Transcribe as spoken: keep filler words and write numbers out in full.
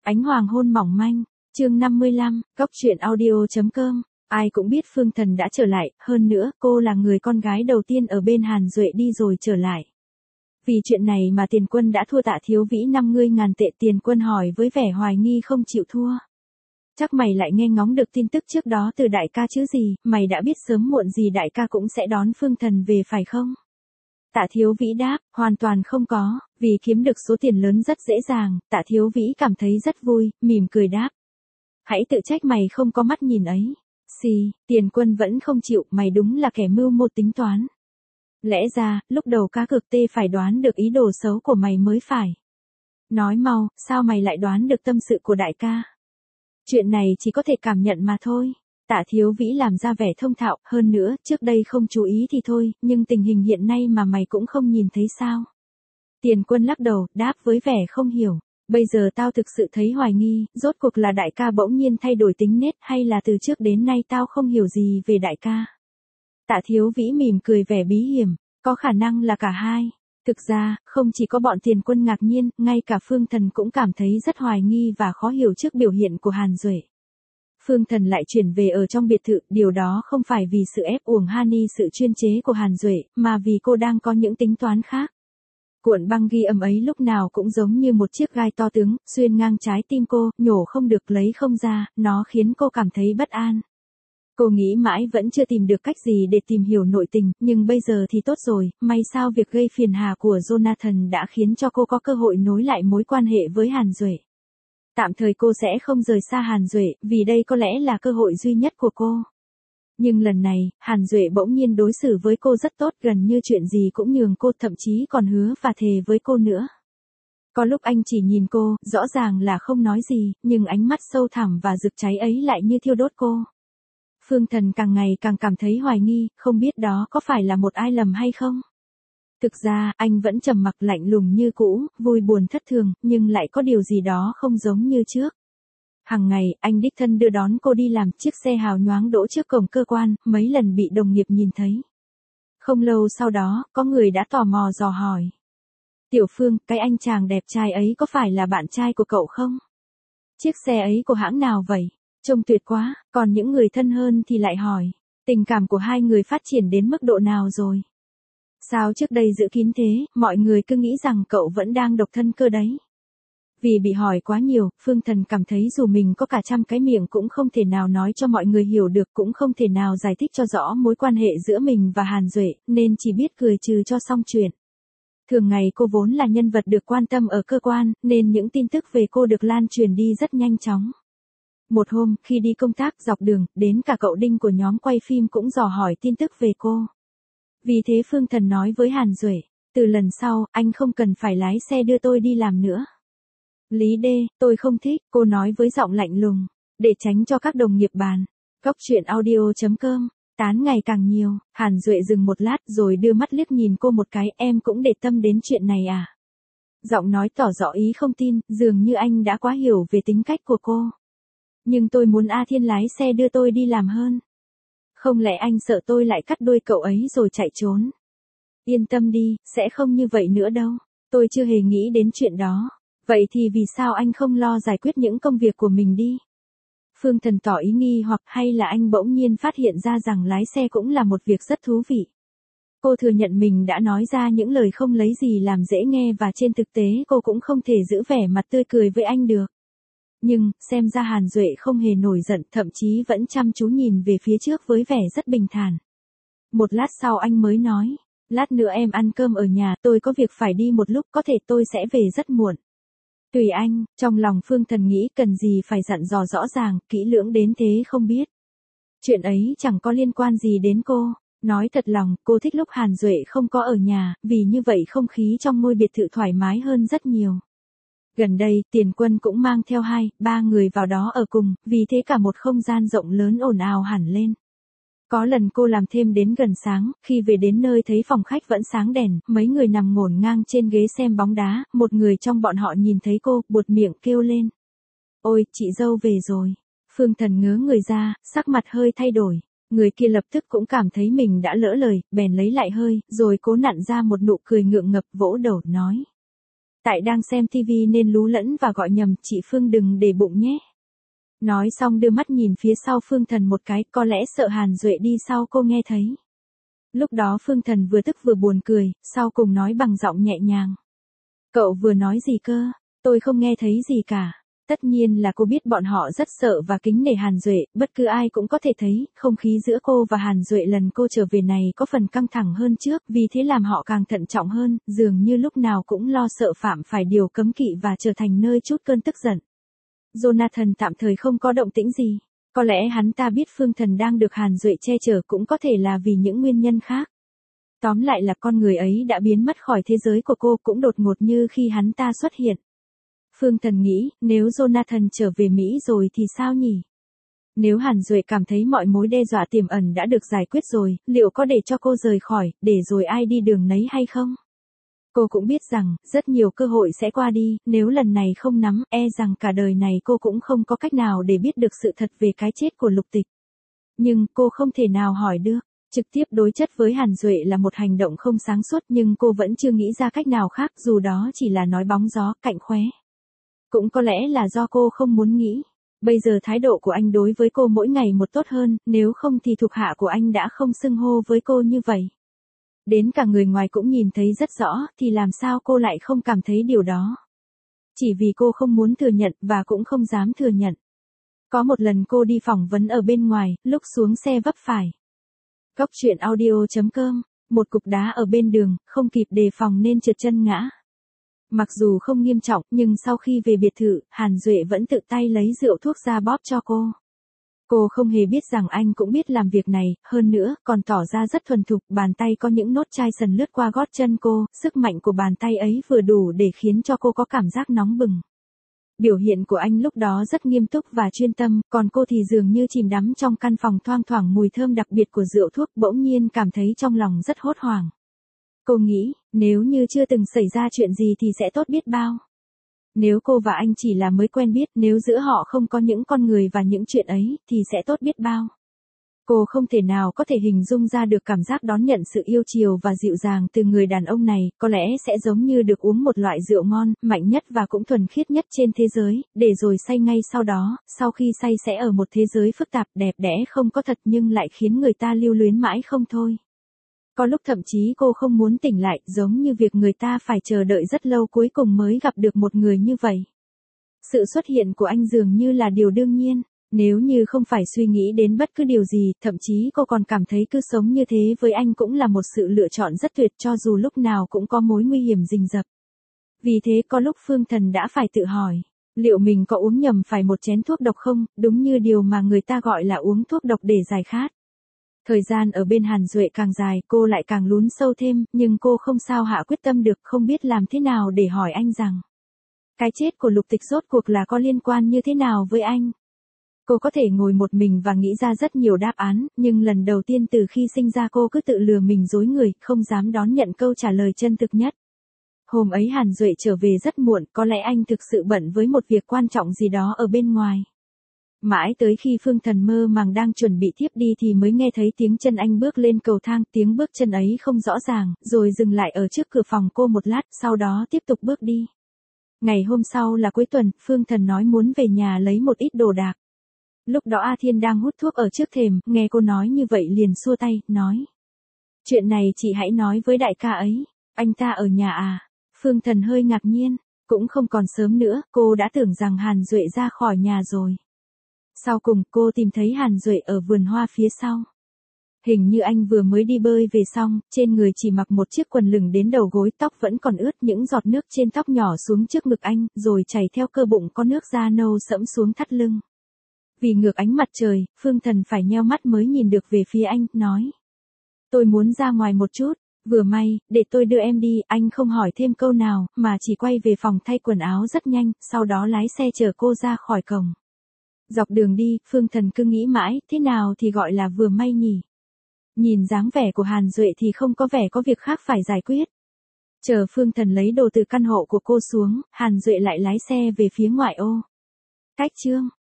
Ánh hoàng hôn mỏng manh, chương năm mươi lăm, góc truyện audio.com. Ai cũng biết Phương Thần đã trở lại, hơn nữa cô là người con gái đầu tiên ở bên Hàn Duệ đi rồi trở lại. Vì chuyện này mà Tiền Quân đã thua Tạ Thiếu Vĩ năm mươi ngàn tệ. Tiền Quân hỏi với vẻ hoài nghi không chịu thua. Chắc mày lại nghe ngóng được tin tức trước đó từ đại ca chứ gì, mày đã biết sớm muộn gì đại ca cũng sẽ đón Phương Thần về phải không? Tạ Thiếu Vĩ đáp, hoàn toàn không có, vì kiếm được số tiền lớn rất dễ dàng. Tạ Thiếu Vĩ cảm thấy rất vui, mỉm cười đáp. Hãy tự trách mày không có mắt nhìn ấy. Xì, Tiền Quân vẫn không chịu, mày đúng là kẻ mưu mô tính toán. Lẽ ra, lúc đầu cá cược tê phải đoán được ý đồ xấu của mày mới phải. Nói mau, sao mày lại đoán được tâm sự của đại ca? Chuyện này chỉ có thể cảm nhận mà thôi. Tạ Thiếu Vĩ làm ra vẻ thông thạo, hơn nữa, trước đây không chú ý thì thôi, nhưng tình hình hiện nay mà mày cũng không nhìn thấy sao? Tiền Quân lắc đầu, đáp với vẻ không hiểu. Bây giờ tao thực sự thấy hoài nghi, rốt cuộc là đại ca bỗng nhiên thay đổi tính nết hay là từ trước đến nay tao không hiểu gì về đại ca. Tạ Thiếu Vĩ mỉm cười vẻ bí hiểm, có khả năng là cả hai. Thực ra, không chỉ có bọn Tiền Quân ngạc nhiên, ngay cả Phương Thần cũng cảm thấy rất hoài nghi và khó hiểu trước biểu hiện của Hàn Duệ. Phương Thần lại chuyển về ở trong biệt thự, điều đó không phải vì sự ép uổng Hani sự chuyên chế của Hàn Duệ, mà vì cô đang có những tính toán khác. Cuộn băng ghi âm ấy lúc nào cũng giống như một chiếc gai to tướng, xuyên ngang trái tim cô, nhổ không được lấy không ra, nó khiến cô cảm thấy bất an. Cô nghĩ mãi vẫn chưa tìm được cách gì để tìm hiểu nội tình, nhưng bây giờ thì tốt rồi, may sao việc gây phiền hà của Jonathan đã khiến cho cô có cơ hội nối lại mối quan hệ với Hàn Duệ. Tạm thời cô sẽ không rời xa Hàn Duệ, vì đây có lẽ là cơ hội duy nhất của cô. Nhưng lần này, Hàn Duệ bỗng nhiên đối xử với cô rất tốt, gần như chuyện gì cũng nhường cô, thậm chí còn hứa và thề với cô nữa. Có lúc anh chỉ nhìn cô, rõ ràng là không nói gì, nhưng ánh mắt sâu thẳm và rực cháy ấy lại như thiêu đốt cô. Phương Thần càng ngày càng cảm thấy hoài nghi, không biết đó có phải là một ai lầm hay không? Thực ra, anh vẫn trầm mặc lạnh lùng như cũ, vui buồn thất thường, nhưng lại có điều gì đó không giống như trước. Hằng ngày, anh đích thân đưa đón cô đi làm, chiếc xe hào nhoáng đỗ trước cổng cơ quan, mấy lần bị đồng nghiệp nhìn thấy. Không lâu sau đó, có người đã tò mò dò hỏi. Tiểu Phương, cái anh chàng đẹp trai ấy có phải là bạn trai của cậu không? Chiếc xe ấy của hãng nào vậy? Trông tuyệt quá, còn những người thân hơn thì lại hỏi. Tình cảm của hai người phát triển đến mức độ nào rồi? Sao trước đây giữ kín thế, mọi người cứ nghĩ rằng cậu vẫn đang độc thân cơ đấy. Vì bị hỏi quá nhiều, Phương Thần cảm thấy dù mình có cả trăm cái miệng cũng không thể nào nói cho mọi người hiểu được, cũng không thể nào giải thích cho rõ mối quan hệ giữa mình và Hàn Duệ, nên chỉ biết cười trừ cho xong chuyện. Thường ngày cô vốn là nhân vật được quan tâm ở cơ quan, nên những tin tức về cô được lan truyền đi rất nhanh chóng. Một hôm, khi đi công tác dọc đường, đến cả cậu Đinh của nhóm quay phim cũng dò hỏi tin tức về cô. Vì thế Phương Thần nói với Hàn Duệ, từ lần sau, anh không cần phải lái xe đưa tôi đi làm nữa. Lý đê, tôi không thích, cô nói với giọng lạnh lùng, để tránh cho các đồng nghiệp bàn. Góc truyện audio.com, tán ngày càng nhiều. Hàn Duệ dừng một lát rồi đưa mắt liếc nhìn cô một cái, em cũng để tâm đến chuyện này à? Giọng nói tỏ rõ ý không tin, dường như anh đã quá hiểu về tính cách của cô. Nhưng tôi muốn A Thiên lái xe đưa tôi đi làm hơn. Không lẽ anh sợ tôi lại cắt đuôi cậu ấy rồi chạy trốn? Yên tâm đi, sẽ không như vậy nữa đâu. Tôi chưa hề nghĩ đến chuyện đó. Vậy thì vì sao anh không lo giải quyết những công việc của mình đi? Phương Thần tỏ ý nghi hoặc hay là anh bỗng nhiên phát hiện ra rằng lái xe cũng là một việc rất thú vị. Cô thừa nhận mình đã nói ra những lời không lấy gì làm dễ nghe và trên thực tế cô cũng không thể giữ vẻ mặt tươi cười với anh được. Nhưng, xem ra Hàn Duệ không hề nổi giận, thậm chí vẫn chăm chú nhìn về phía trước với vẻ rất bình thản. Một lát sau anh mới nói, lát nữa em ăn cơm ở nhà, tôi có việc phải đi một lúc, có thể tôi sẽ về rất muộn. Tùy anh, trong lòng Phương Thần nghĩ cần gì phải dặn dò rõ ràng, kỹ lưỡng đến thế không biết. Chuyện ấy chẳng có liên quan gì đến cô. Nói thật lòng, cô thích lúc Hàn Duệ không có ở nhà, vì như vậy không khí trong ngôi biệt thự thoải mái hơn rất nhiều. Gần đây, Tiền Quân cũng mang theo hai, ba người vào đó ở cùng, vì thế cả một không gian rộng lớn ồn ào hẳn lên. Có lần cô làm thêm đến gần sáng, khi về đến nơi thấy phòng khách vẫn sáng đèn, mấy người nằm ngổn ngang trên ghế xem bóng đá, một người trong bọn họ nhìn thấy cô, buột miệng kêu lên. Ôi, chị dâu về rồi. Phương Thần ngớ người ra, sắc mặt hơi thay đổi. Người kia lập tức cũng cảm thấy mình đã lỡ lời, bèn lấy lại hơi, rồi cố nặn ra một nụ cười ngượng ngập vỗ đầu nói. Tại đang xem tivi nên lú lẫn và gọi nhầm, chị Phương đừng để bụng nhé. Nói xong đưa mắt nhìn phía sau Phương Thần một cái, có lẽ sợ Hàn Duệ đi sau cô nghe thấy. Lúc đó Phương Thần vừa tức vừa buồn cười, sau cùng nói bằng giọng nhẹ nhàng. Cậu vừa nói gì cơ? Tôi không nghe thấy gì cả. Tất nhiên là cô biết bọn họ rất sợ và kính nể Hàn Duệ, bất cứ ai cũng có thể thấy, không khí giữa cô và Hàn Duệ lần cô trở về này có phần căng thẳng hơn trước, vì thế làm họ càng thận trọng hơn, dường như lúc nào cũng lo sợ phạm phải điều cấm kỵ và trở thành nơi trút cơn tức giận. Jonathan tạm thời không có động tĩnh gì. Có lẽ hắn ta biết Phương Thần đang được Hàn Duệ che chở, cũng có thể là vì những nguyên nhân khác. Tóm lại là con người ấy đã biến mất khỏi thế giới của cô cũng đột ngột như khi hắn ta xuất hiện. Phương Thần nghĩ, nếu Jonathan trở về Mỹ rồi thì sao nhỉ? Nếu Hàn Duệ cảm thấy mọi mối đe dọa tiềm ẩn đã được giải quyết rồi, liệu có để cho cô rời khỏi, để rồi ai đi đường nấy hay không? Cô cũng biết rằng, rất nhiều cơ hội sẽ qua đi, nếu lần này không nắm, e rằng cả đời này cô cũng không có cách nào để biết được sự thật về cái chết của Lục Tịch. Nhưng, cô không thể nào hỏi được. Trực tiếp đối chất với Hàn Duệ là một hành động không sáng suốt, nhưng cô vẫn chưa nghĩ ra cách nào khác, dù đó chỉ là nói bóng gió, cạnh khóe. Cũng có lẽ là do cô không muốn nghĩ. Bây giờ thái độ của anh đối với cô mỗi ngày một tốt hơn, nếu không thì thuộc hạ của anh đã không xưng hô với cô như vậy. Đến cả người ngoài cũng nhìn thấy rất rõ, thì làm sao cô lại không cảm thấy điều đó. Chỉ vì cô không muốn thừa nhận và cũng không dám thừa nhận. Có một lần cô đi phỏng vấn ở bên ngoài, lúc xuống xe vấp phải. Góc truyện audio chấm com, một cục đá ở bên đường, không kịp đề phòng nên trượt chân ngã. Mặc dù không nghiêm trọng, nhưng sau khi về biệt thự, Hàn Duệ vẫn tự tay lấy rượu thuốc ra bóp cho cô. Cô không hề biết rằng anh cũng biết làm việc này, hơn nữa, còn tỏ ra rất thuần thục, bàn tay có những nốt chai sần lướt qua gót chân cô, sức mạnh của bàn tay ấy vừa đủ để khiến cho cô có cảm giác nóng bừng. Biểu hiện của anh lúc đó rất nghiêm túc và chuyên tâm, còn cô thì dường như chìm đắm trong căn phòng thoang thoảng mùi thơm đặc biệt của rượu thuốc, bỗng nhiên cảm thấy trong lòng rất hốt hoảng. Cô nghĩ, nếu như chưa từng xảy ra chuyện gì thì sẽ tốt biết bao. Nếu cô và anh chỉ là mới quen biết, nếu giữa họ không có những con người và những chuyện ấy, thì sẽ tốt biết bao. Cô không thể nào có thể hình dung ra được cảm giác đón nhận sự yêu chiều và dịu dàng từ người đàn ông này, có lẽ sẽ giống như được uống một loại rượu ngon, mạnh nhất và cũng thuần khiết nhất trên thế giới, để rồi say ngay sau đó, sau khi say sẽ ở một thế giới phức tạp đẹp đẽ không có thật nhưng lại khiến người ta lưu luyến mãi không thôi. Có lúc thậm chí cô không muốn tỉnh lại, giống như việc người ta phải chờ đợi rất lâu cuối cùng mới gặp được một người như vậy. Sự xuất hiện của anh dường như là điều đương nhiên, nếu như không phải suy nghĩ đến bất cứ điều gì, thậm chí cô còn cảm thấy cứ sống như thế với anh cũng là một sự lựa chọn rất tuyệt cho dù lúc nào cũng có mối nguy hiểm rình rập. Vì thế có lúc Phương Thần đã phải tự hỏi, liệu mình có uống nhầm phải một chén thuốc độc không, đúng như điều mà người ta gọi là uống thuốc độc để giải khát. Thời gian ở bên Hàn Duệ càng dài, cô lại càng lún sâu thêm, nhưng cô không sao hạ quyết tâm được, không biết làm thế nào để hỏi anh rằng cái chết của Lục Tịch rốt cuộc là có liên quan như thế nào với anh. Cô có thể ngồi một mình và nghĩ ra rất nhiều đáp án, nhưng lần đầu tiên từ khi sinh ra cô cứ tự lừa mình dối người, không dám đón nhận câu trả lời chân thực nhất. Hôm ấy Hàn Duệ trở về rất muộn, có lẽ anh thực sự bận với một việc quan trọng gì đó ở bên ngoài. Mãi tới khi Phương Thần mơ màng đang chuẩn bị thiếp đi thì mới nghe thấy tiếng chân anh bước lên cầu thang, tiếng bước chân ấy không rõ ràng, rồi dừng lại ở trước cửa phòng cô một lát, sau đó tiếp tục bước đi. Ngày hôm sau là cuối tuần, Phương Thần nói muốn về nhà lấy một ít đồ đạc. Lúc đó A Thiên đang hút thuốc ở trước thềm, nghe cô nói như vậy liền xua tay, nói. Chuyện này chị hãy nói với đại ca ấy, anh ta ở nhà à? Phương Thần hơi ngạc nhiên, cũng không còn sớm nữa, cô đã tưởng rằng Hàn Duệ ra khỏi nhà rồi. Sau cùng, cô tìm thấy Hàn Duệ ở vườn hoa phía sau. Hình như anh vừa mới đi bơi về xong, trên người chỉ mặc một chiếc quần lửng đến đầu gối, tóc vẫn còn ướt, những giọt nước trên tóc nhỏ xuống trước ngực anh, rồi chảy theo cơ bụng có nước da nâu sẫm xuống thắt lưng. Vì ngược ánh mặt trời, Phương Thần phải nheo mắt mới nhìn được về phía anh, nói. Tôi muốn ra ngoài một chút, vừa may, để tôi đưa em đi, anh không hỏi thêm câu nào, mà chỉ quay về phòng thay quần áo rất nhanh, sau đó lái xe chở cô ra khỏi cổng. Dọc đường đi, Phương Thần cứ nghĩ mãi, thế nào thì gọi là vừa may nhỉ? Nhìn dáng vẻ của Hàn Duệ thì không có vẻ có việc khác phải giải quyết. Chờ Phương Thần lấy đồ từ căn hộ của cô xuống, Hàn Duệ lại lái xe về phía ngoại ô. Cách chương